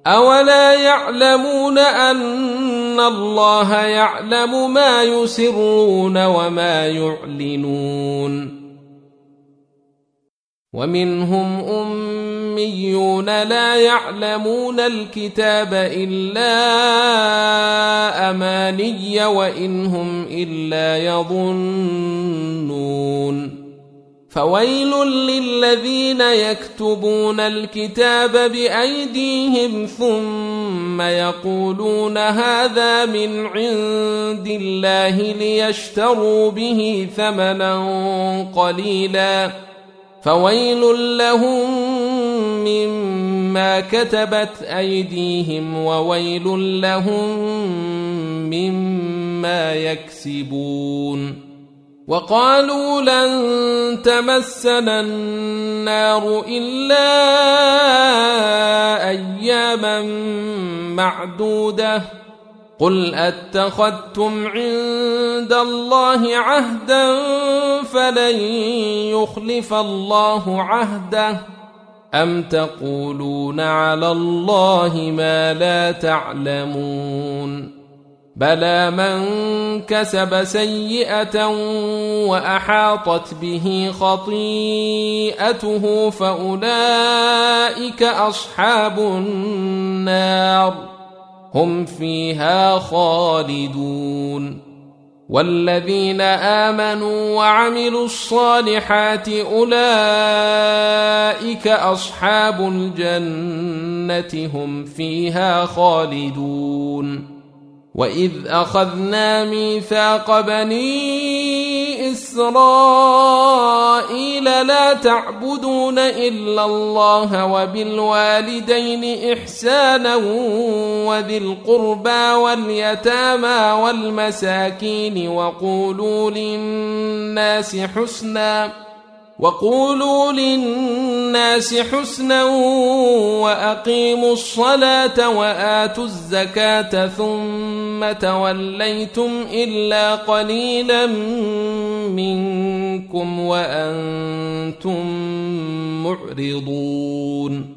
أولا يعلمون أن الله يعلم ما يسرون وما يعلنون ومنهم أميون لا يعلمون الكتاب إلا أماني وإن هم إلا يظنون فويل للذين يكتبون الكتاب بأيديهم ثم يقولون هذا من عند الله ليشتروا به ثمنا قليلا فويل لهم مما كتبت أيديهم وويل لهم مما يكسبون وقالوا لن تمسنا النار إلا أياما معدودة قل أتخذتم عند الله عهدا فلن يخلف الله عهده أم تقولون على الله ما لا تعلمون بلى من كسب سيئة وأحاطت به خطيئته فأولئك أصحاب النار هم فيها خالدون والذين آمنوا وعملوا الصالحات أولئك أصحاب الجنة هم فيها خالدون وإذ أخذنا ميثاق بني إسرائيل لا تعبدون إلا الله وبالوالدين إحسانا وذي القربى واليتامى والمساكين وقولوا للناس حسنا وأقيموا الصلاة وآتوا الزكاة ثم توليتم إلا قليلا منكم وأنتم معرضون